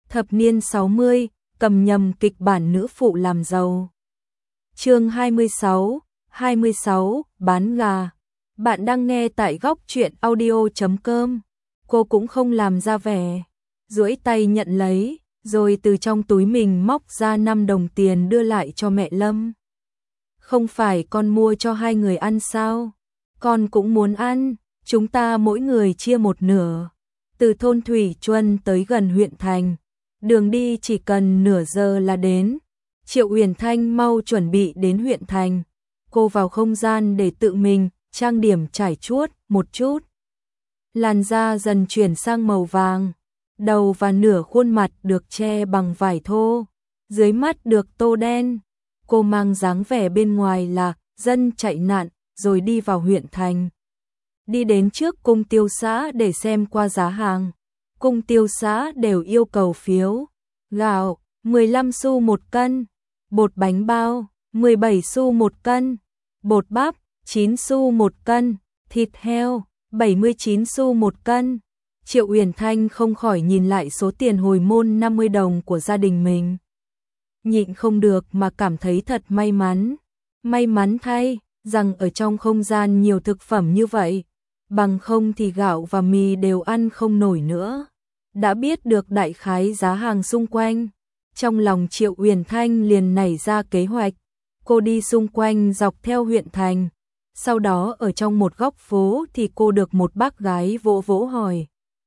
Thập niên 60, cầm nhầm kịch bản nữ phụ làm giàu. Chương 26, bán gà. Bạn đang nghe tại góc truyện audio.com. Cô cũng không làm ra vẻ, duỗi tay nhận lấy, rồi từ trong túi mình móc ra 5 đồng tiền đưa lại cho mẹ Lâm. Không phải con mua cho 2 người ăn sao? Con cũng muốn ăn, chúng ta mỗi người chia một nửa. Từ thôn Thủy Chuân tới gần huyện thành, đường đi chỉ cần nửa giờ là đến. Triệu Uyển Thanh mau chuẩn bị đến huyện thành. Cô vào không gian để tự mình trang điểm trải chuốt một chút. Làn da dần chuyển sang màu vàng, đầu và nửa khuôn mặt được che bằng vải thô, dưới mắt được tô đen. Cô mang dáng vẻ bên ngoài là dân chạy nạn, rồi đi vào huyện thành. Đi đến trước cung tiêu xã để xem qua giá hàng. Cung tiêu xã đều yêu cầu phiếu. Gạo 15 xu 1 cân, bột bánh bao 17 xu 1 cân, bột bắp 9 xu 1 cân, thịt heo 79 xu 1 cân. Triệu Uyển Thanh không khỏi nhìn lại số tiền hồi môn 50 đồng của gia đình mình. Nhịn không được mà cảm thấy thật may mắn. May mắn thay rằng ở trong không gian nhiều thực phẩm như vậy, bằng không thì gạo và mì đều ăn không nổi nữa. Đã biết được đại khái giá hàng xung quanh, trong lòng Triệu Uyển Thanh liền nảy ra kế hoạch. Cô đi xung quanh dọc theo huyện thành. Sau đó ở trong một góc phố thì cô được một bác gái vỗ vỗ hỏi: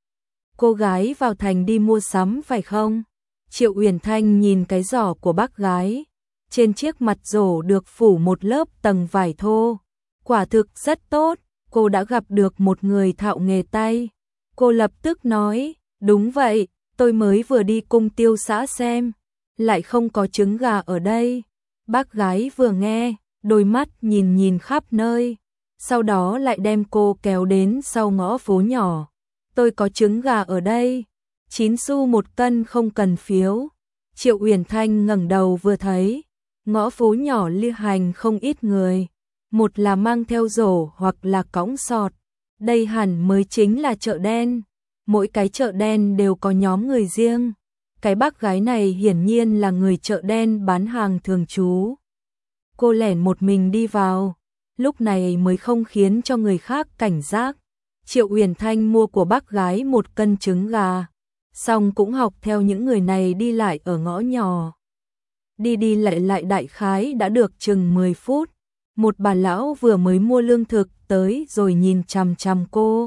"Cô gái vào thành đi mua sắm phải không?" Triệu Uyển Thanh nhìn cái giỏ của bác gái. Trên chiếc mặt giỏ được phủ một lớp tầng vải thô. Quả thực rất tốt, cô đã gặp được một người thạo nghề tay. Cô lập tức nói: "Đúng vậy, tôi mới vừa đi cung tiêu xã xem, lại không có trứng gà ở đây." Bác gái vừa nghe, đôi mắt nhìn nhìn khắp nơi, sau đó lại đem cô kéo đến sau ngõ phố nhỏ. "Tôi có trứng gà ở đây, 9 xu 1 cân không cần phiếu." Triệu Uyển Thanh ngẩng đầu vừa thấy, ngõ phố nhỏ lưu hành không ít người, một là mang theo rổ hoặc là cõng sọt. Đây hẳn mới chính là chợ đen. Mỗi cái chợ đen đều có nhóm người riêng. Cái bác gái này hiển nhiên là người chợ đen bán hàng thường trú. Cô lẻn một mình đi vào, lúc này mới không khiến cho người khác cảnh giác. Triệu Uyển Thanh mua của bác gái 1 cân trứng gà, xong cũng học theo những người này đi lại ở ngõ nhỏ. Đi đi lại lại đại khái đã được chừng 10 phút. Một bà lão vừa mới mua lương thực tới rồi nhìn chằm chằm cô.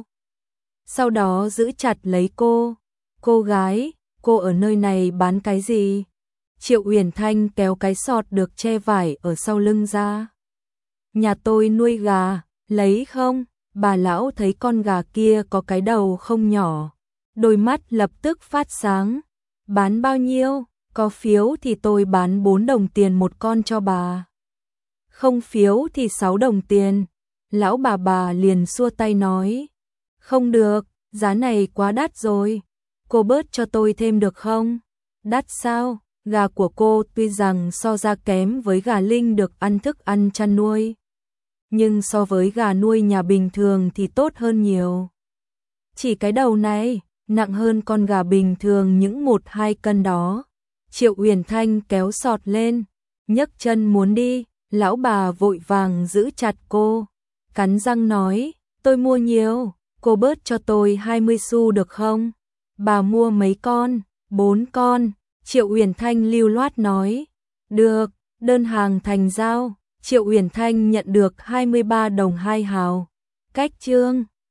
Sau đó giữ chặt lấy cô. "Cô gái, cô ở nơi này bán cái gì?" Triệu Uyển Thanh kéo cái sọt được che vải ở sau lưng ra. "Nhà tôi nuôi gà, lấy không?" Bà lão thấy con gà kia có cái đầu không nhỏ, đôi mắt lập tức phát sáng. "Bán bao nhiêu? Có phiếu thì tôi bán 4 đồng tiền một con cho bà. Không phiếu thì 6 đồng tiền." Lão bà liền xua tay nói: "Không được, giá này quá đắt rồi. Cô bớt cho tôi thêm được không?" "Đắt sao? Gà của cô tuy rằng so ra kém với gà Linh được ăn thức ăn chăn nuôi, nhưng so với gà nuôi nhà bình thường thì tốt hơn nhiều. Chỉ cái đầu này, nặng hơn con gà bình thường những 1-2 cân đó." Triệu Uyển Thanh kéo sọt lên, nhấc chân muốn đi, lão bà vội vàng giữ chặt cô, cắn răng nói: "Tôi mua nhiều, cô bớt cho tôi 20 xu được không?" "Bà mua mấy con?" "4 con." Triệu Uyển Thanh lưu loát nói. "Được, đơn hàng thành giao." Triệu Uyển Thanh nhận được 23 đồng 2 hào. Cách chương